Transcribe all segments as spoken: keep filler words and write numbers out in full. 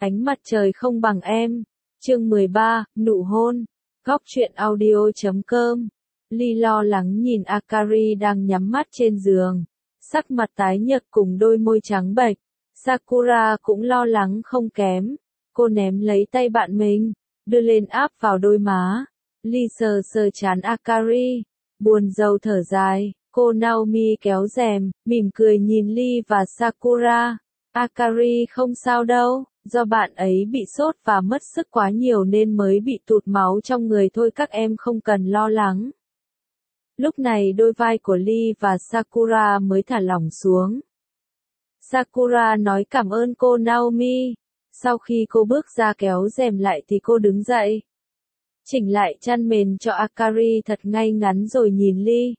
Ánh mặt trời không bằng em. Chương mười ba, nụ hôn. Góc truyện audio chấm com. Ly lo lắng nhìn Akari đang nhắm mắt trên giường, sắc mặt tái nhợt cùng đôi môi trắng bệch. Sakura cũng lo lắng không kém. Cô ném lấy tay bạn mình, đưa lên áp vào đôi má. Ly sờ sờ trán Akari, buồn rầu thở dài. Cô Naomi kéo rèm, mỉm cười nhìn Ly và Sakura. Akari không sao đâu, do bạn ấy bị sốt và mất sức quá nhiều nên mới bị tụt máu trong người thôi, các em không cần lo lắng. Lúc này đôi vai của Ly và Sakura mới thả lỏng xuống. Sakura nói cảm ơn cô Naomi. Sau khi cô bước ra kéo rèm lại thì cô đứng dậy, chỉnh lại chăn mền cho Akari thật ngay ngắn rồi nhìn Ly.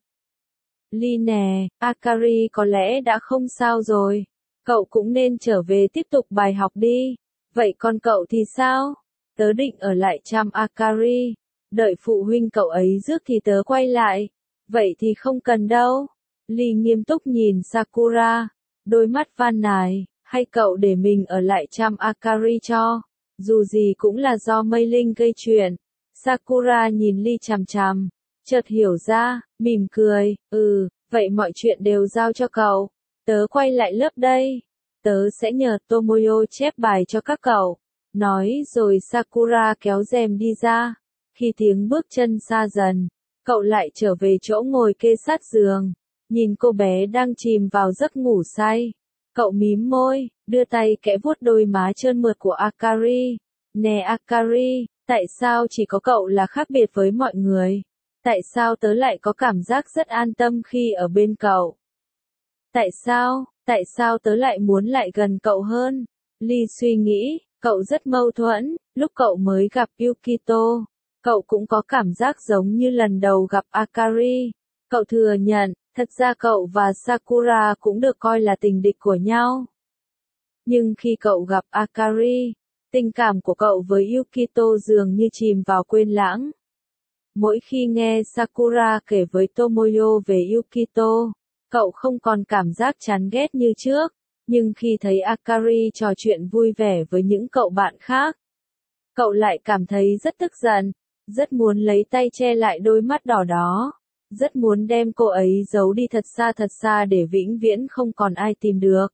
Ly nè, Akari có lẽ đã không sao rồi. Cậu cũng nên trở về tiếp tục bài học đi. Vậy còn cậu thì sao? Tớ định ở lại chăm Akari. Đợi phụ huynh cậu ấy rước thì tớ quay lại. Vậy thì không cần đâu. Ly nghiêm túc nhìn Sakura. Đôi mắt van nài. Hay cậu để mình ở lại chăm Akari cho. Dù gì cũng là do Mây Linh gây chuyện. Sakura nhìn Ly chằm chằm. Chợt hiểu ra, mỉm cười. Ừ, vậy mọi chuyện đều giao cho cậu. Tớ quay lại lớp đây. Tớ sẽ nhờ Tomoyo chép bài cho các cậu. Nói rồi Sakura kéo rèm đi ra. Khi tiếng bước chân xa dần, cậu lại trở về chỗ ngồi kê sát giường. Nhìn cô bé đang chìm vào giấc ngủ say. Cậu mím môi, đưa tay kẽ vuốt đôi má trơn mượt của Akari. Nè Akari, tại sao chỉ có cậu là khác biệt với mọi người? Tại sao tớ lại có cảm giác rất an tâm khi ở bên cậu? Tại sao, tại sao tớ lại muốn lại gần cậu hơn? Ly suy nghĩ, cậu rất mâu thuẫn. Lúc cậu mới gặp Yukito, cậu cũng có cảm giác giống như lần đầu gặp Akari. Cậu thừa nhận, thật ra cậu và Sakura cũng được coi là tình địch của nhau. Nhưng khi cậu gặp Akari, tình cảm của cậu với Yukito dường như chìm vào quên lãng. Mỗi khi nghe Sakura kể với Tomoyo về Yukito, cậu không còn cảm giác chán ghét như trước, nhưng khi thấy Akari trò chuyện vui vẻ với những cậu bạn khác, cậu lại cảm thấy rất tức giận, rất muốn lấy tay che lại đôi mắt đỏ đó, rất muốn đem cô ấy giấu đi thật xa thật xa để vĩnh viễn không còn ai tìm được.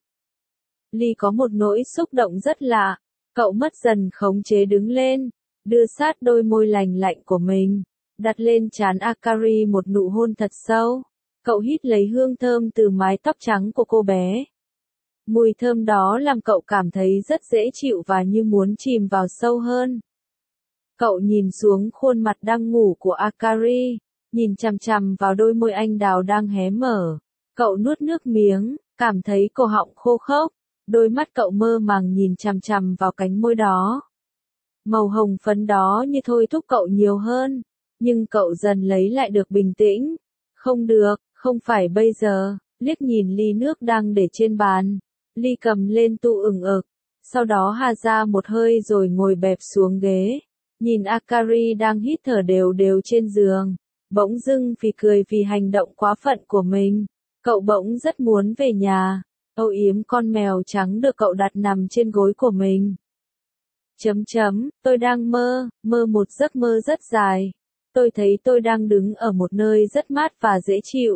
Ly có một nỗi xúc động rất lạ, cậu mất dần khống chế đứng lên, đưa sát đôi môi lành lạnh của mình, đặt lên trán Akari một nụ hôn thật sâu. Cậu hít lấy hương thơm từ mái tóc trắng của cô bé. Mùi thơm đó làm cậu cảm thấy rất dễ chịu và như muốn chìm vào sâu hơn. Cậu nhìn xuống khuôn mặt đang ngủ của Akari, nhìn chằm chằm vào đôi môi anh đào đang hé mở. Cậu nuốt nước miếng, cảm thấy cổ họng khô khốc. Đôi mắt cậu mơ màng nhìn chằm chằm vào cánh môi đó. Màu hồng phấn đó như thôi thúc cậu nhiều hơn, nhưng cậu dần lấy lại được bình tĩnh. Không được, không phải bây giờ. Liếc nhìn ly nước đang để trên bàn. Ly cầm lên tu ửng ực, sau đó ha ra một hơi rồi ngồi bẹp xuống ghế. Nhìn Akari đang hít thở đều đều trên giường, bỗng dưng phì cười vì hành động quá phận của mình. Cậu bỗng rất muốn về nhà, âu yếm con mèo trắng được cậu đặt nằm trên gối của mình. Chấm chấm, tôi đang mơ, mơ một giấc mơ rất dài. Tôi thấy tôi đang đứng ở một nơi rất mát và dễ chịu.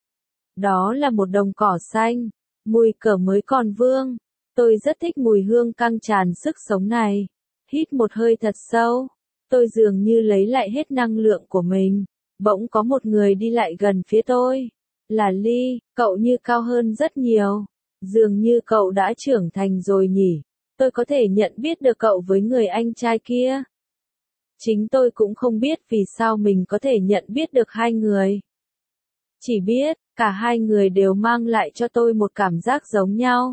Đó là một đồng cỏ xanh, mùi cờ mới còn vương. Tôi rất thích mùi hương căng tràn sức sống này. Hít một hơi thật sâu, tôi dường như lấy lại hết năng lượng của mình. Bỗng có một người đi lại gần phía tôi. Là Ly, cậu như cao hơn rất nhiều. Dường như cậu đã trưởng thành rồi nhỉ. Tôi có thể nhận biết được cậu với người anh trai kia. Chính tôi cũng không biết vì sao mình có thể nhận biết được hai người. Chỉ biết, cả hai người đều mang lại cho tôi một cảm giác giống nhau.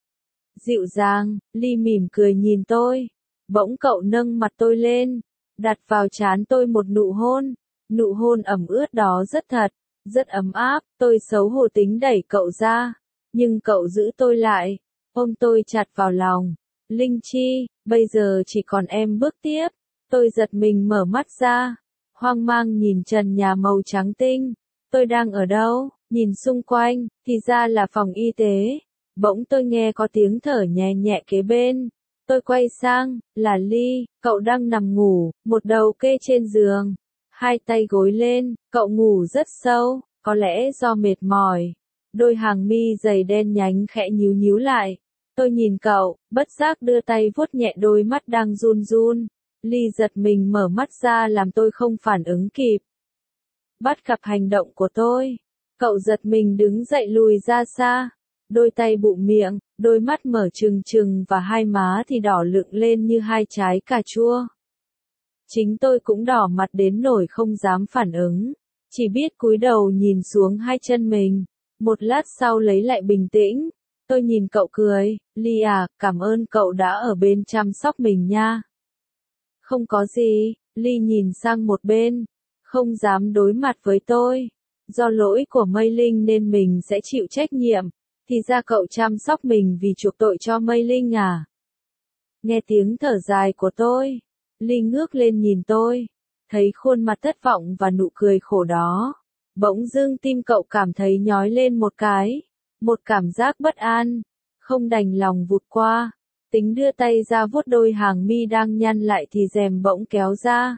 Dịu dàng, Ly mỉm cười nhìn tôi. Bỗng cậu nâng mặt tôi lên, đặt vào trán tôi một nụ hôn. Nụ hôn ẩm ướt đó rất thật, rất ấm áp. Tôi xấu hổ tính đẩy cậu ra, nhưng cậu giữ tôi lại, ôm tôi chặt vào lòng. Linh Chi, bây giờ chỉ còn em bước tiếp. Tôi giật mình mở mắt ra, hoang mang nhìn trần nhà màu trắng tinh. Tôi đang ở đâu? Nhìn xung quanh, thì ra là phòng y tế. Bỗng tôi nghe có tiếng thở nhẹ nhẹ kế bên. Tôi quay sang, là Lee, cậu đang nằm ngủ, một đầu kê trên giường, hai tay gối lên, cậu ngủ rất sâu, có lẽ do mệt mỏi. Đôi hàng mi dày đen nhánh khẽ nhíu nhíu lại. Tôi nhìn cậu, bất giác đưa tay vuốt nhẹ đôi mắt đang run run. Lee giật mình mở mắt ra làm tôi không phản ứng kịp. Bắt gặp hành động của tôi, cậu giật mình đứng dậy lùi ra xa. Đôi tay bụm miệng, đôi mắt mở trừng trừng và hai má thì đỏ lựng lên như hai trái cà chua. Chính tôi cũng đỏ mặt đến nỗi không dám phản ứng, chỉ biết cúi đầu nhìn xuống hai chân mình. Một lát sau lấy lại bình tĩnh, tôi nhìn cậu cười, Lee à, cảm ơn cậu đã ở bên chăm sóc mình nha. Không có gì, Lee nhìn sang một bên, không dám đối mặt với tôi. Do lỗi của Mây Linh nên mình sẽ chịu trách nhiệm. Thì ra cậu chăm sóc mình vì chuộc tội cho Mây Linh à? Nghe tiếng thở dài của tôi, Lee ngước lên nhìn tôi, thấy khuôn mặt thất vọng và nụ cười khổ đó. Bỗng dưng tim cậu cảm thấy nhói lên một cái, một cảm giác bất an, không đành lòng vụt qua. Tính đưa tay ra vuốt đôi hàng mi đang nhăn lại thì rèm bỗng kéo ra.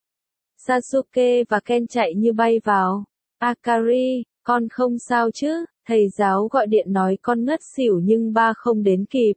Sasuke và Ken chạy như bay vào. Akari, con không sao chứ? Thầy giáo gọi điện nói con ngất xỉu nhưng ba không đến kịp.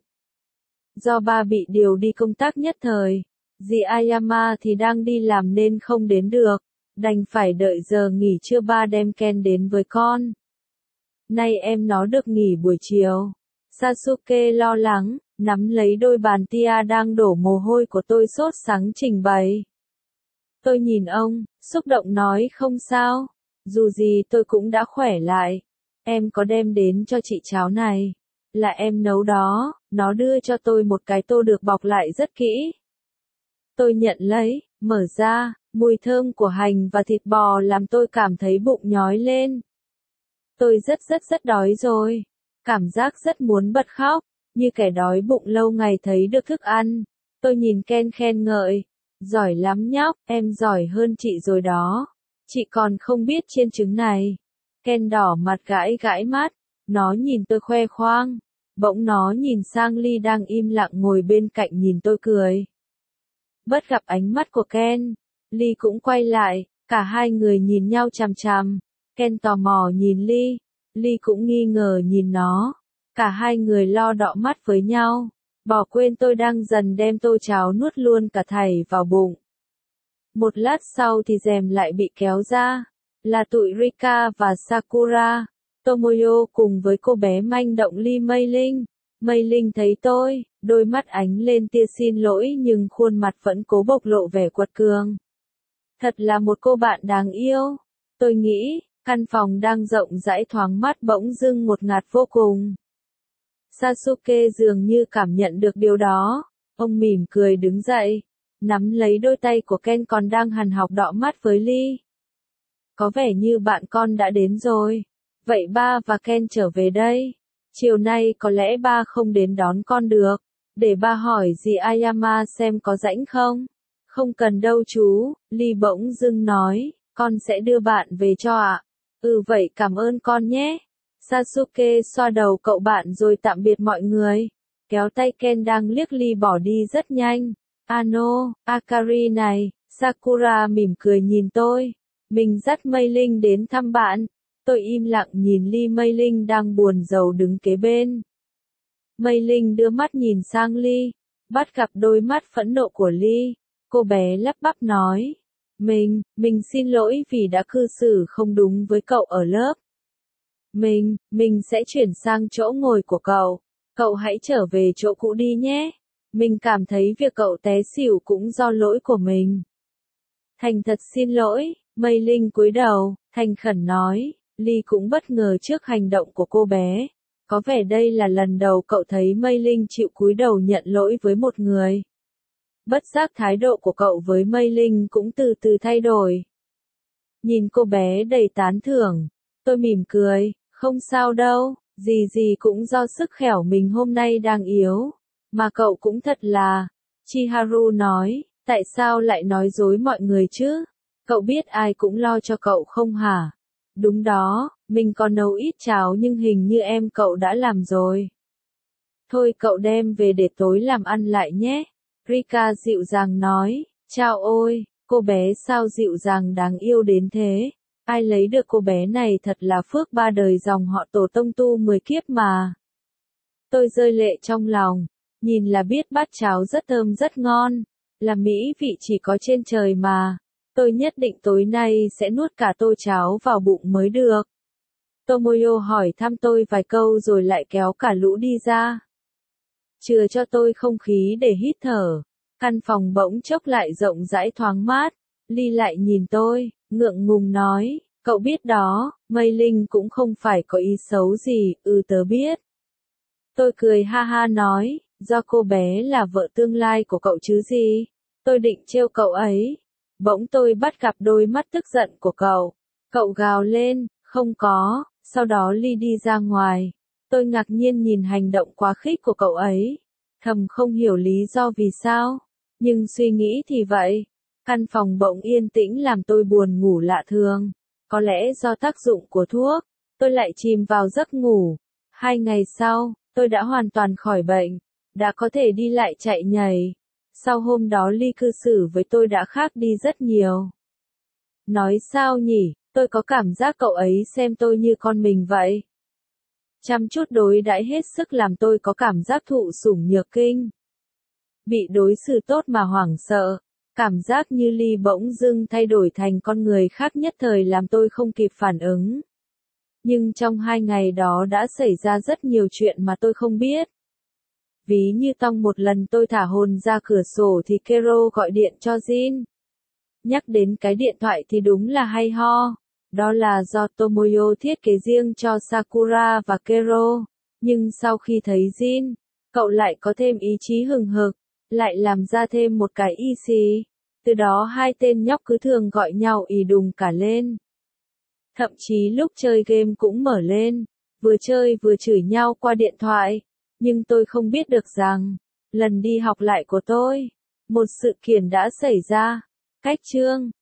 Do ba bị điều đi công tác nhất thời, dì Ayama thì đang đi làm nên không đến được, đành phải đợi giờ nghỉ trưa ba đem Ken đến với con. Nay em nó được nghỉ buổi chiều. Sasuke lo lắng, nắm lấy đôi bàn tia đang đổ mồ hôi của tôi sốt sắng trình bày. Tôi nhìn ông, xúc động nói không sao, dù gì tôi cũng đã khỏe lại. Em có đem đến cho chị cháo này. Là em nấu đó, nó đưa cho tôi một cái tô được bọc lại rất kỹ. Tôi nhận lấy, mở ra, mùi thơm của hành và thịt bò làm tôi cảm thấy bụng nhói lên. Tôi rất rất rất đói rồi. Cảm giác rất muốn bật khóc, như kẻ đói bụng lâu ngày thấy được thức ăn. Tôi nhìn Ken khen ngợi. Giỏi lắm nhóc, em giỏi hơn chị rồi đó. Chị còn không biết chiên trứng này. Ken đỏ mặt gãi gãi mắt, nó nhìn tôi khoe khoang, bỗng nó nhìn sang Lee đang im lặng ngồi bên cạnh nhìn tôi cười. Bất gặp ánh mắt của Ken, Lee cũng quay lại, cả hai người nhìn nhau chằm chằm. Ken tò mò nhìn Lee, Lee cũng nghi ngờ nhìn nó, cả hai người lo đọ mắt với nhau, bỏ quên tôi đang dần đem tô cháo nuốt luôn cả thảy vào bụng. Một lát sau thì rèm lại bị kéo ra. Là tụi Rika và Sakura, Tomoyo cùng với cô bé manh động Lee Mây Linh. Mây Linh thấy tôi, đôi mắt ánh lên tia xin lỗi nhưng khuôn mặt vẫn cố bộc lộ vẻ quật cường. Thật là một cô bạn đáng yêu. Tôi nghĩ, căn phòng đang rộng rãi thoáng mát bỗng dưng ngột ngạt vô cùng. Sasuke dường như cảm nhận được điều đó. Ông mỉm cười đứng dậy, nắm lấy đôi tay của Ken còn đang hằn học đọ mắt với Lee. Có vẻ như bạn con đã đến rồi. Vậy ba và Ken trở về đây. Chiều nay có lẽ ba không đến đón con được. Để ba hỏi dì Ayama xem có rảnh không? Không cần đâu chú, Lee bỗng dưng nói, con sẽ đưa bạn về cho ạ. Ừ vậy cảm ơn con nhé. Sasuke xoa đầu cậu bạn rồi tạm biệt mọi người. Kéo tay Ken đang liếc Lee bỏ đi rất nhanh. Ano, Akari này, Sakura mỉm cười nhìn tôi. Mình dắt Mây Linh đến thăm bạn. Tôi im lặng nhìn Lee. Mây Linh đang buồn rầu đứng kế bên. Mây Linh đưa mắt nhìn sang Lee, bắt gặp đôi mắt phẫn nộ của Lee. Cô bé lắp bắp nói. Mình, mình xin lỗi vì đã cư xử không đúng với cậu ở lớp. Mình, mình sẽ chuyển sang chỗ ngồi của cậu. Cậu hãy trở về chỗ cũ đi nhé. Mình cảm thấy việc cậu té xỉu cũng do lỗi của mình. Thành thật xin lỗi. Mây Linh cúi đầu, thành khẩn nói. Lee cũng bất ngờ trước hành động của cô bé. Có vẻ đây là lần đầu cậu thấy Mây Linh chịu cúi đầu nhận lỗi với một người. Bất giác thái độ của cậu với Mây Linh cũng từ từ thay đổi. Nhìn cô bé đầy tán thưởng, tôi mỉm cười, không sao đâu, gì gì cũng do sức khỏe mình hôm nay đang yếu. Mà cậu cũng thật là, Chiharu nói, tại sao lại nói dối mọi người chứ? Cậu biết ai cũng lo cho cậu không hả? Đúng đó, mình có nấu ít cháo nhưng hình như em cậu đã làm rồi. Thôi cậu đem về để tối làm ăn lại nhé. Rika dịu dàng nói, chao ôi, cô bé sao dịu dàng đáng yêu đến thế. Ai lấy được cô bé này thật là phước ba đời dòng họ tổ tông tu mười kiếp mà. Tôi rơi lệ trong lòng, nhìn là biết bát cháo rất thơm rất ngon, là mỹ vị chỉ có trên trời mà. Tôi nhất định tối nay sẽ nuốt cả tô cháo vào bụng mới được. Tomoyo hỏi thăm tôi vài câu rồi lại kéo cả lũ đi ra. Chừa cho tôi không khí để hít thở. Căn phòng bỗng chốc lại rộng rãi thoáng mát. Ly lại nhìn tôi, ngượng ngùng nói, cậu biết đó, Mây Linh cũng không phải có ý xấu gì, ừ tớ biết. Tôi cười ha ha nói, do cô bé là vợ tương lai của cậu chứ gì. Tôi định trêu cậu ấy. Bỗng tôi bắt gặp đôi mắt tức giận của cậu. Cậu gào lên, không có, sau đó Ly đi ra ngoài. Tôi ngạc nhiên nhìn hành động quá khích của cậu ấy. Thầm không hiểu lý do vì sao. Nhưng suy nghĩ thì vậy. Căn phòng bỗng yên tĩnh làm tôi buồn ngủ lạ thường. Có lẽ do tác dụng của thuốc, tôi lại chìm vào giấc ngủ. Hai ngày sau, tôi đã hoàn toàn khỏi bệnh. Đã có thể đi lại chạy nhảy. Sau hôm đó Ly cư xử với tôi đã khác đi rất nhiều. Nói sao nhỉ, tôi có cảm giác cậu ấy xem tôi như con mình vậy. Chăm chút đối đãi hết sức làm tôi có cảm giác thụ sủng nhược kinh. Bị đối xử tốt mà hoảng sợ. Cảm giác như Ly bỗng dưng thay đổi thành con người khác nhất thời làm tôi không kịp phản ứng. Nhưng trong hai ngày đó đã xảy ra rất nhiều chuyện mà tôi không biết. Ví như trong một lần tôi thả hồn ra cửa sổ thì Kero gọi điện cho Jin. Nhắc đến cái điện thoại thì đúng là hay ho. Đó là do Tomoyo thiết kế riêng cho Sakura và Kero. Nhưng sau khi thấy Jin, cậu lại có thêm ý chí hừng hực, lại làm ra thêm một cái y xì. Từ đó hai tên nhóc cứ thường gọi nhau ì đùng cả lên. Thậm chí lúc chơi game cũng mở lên, vừa chơi vừa chửi nhau qua điện thoại. Nhưng tôi không biết được rằng, lần đi học lại của tôi, một sự kiện đã xảy ra. Cách chương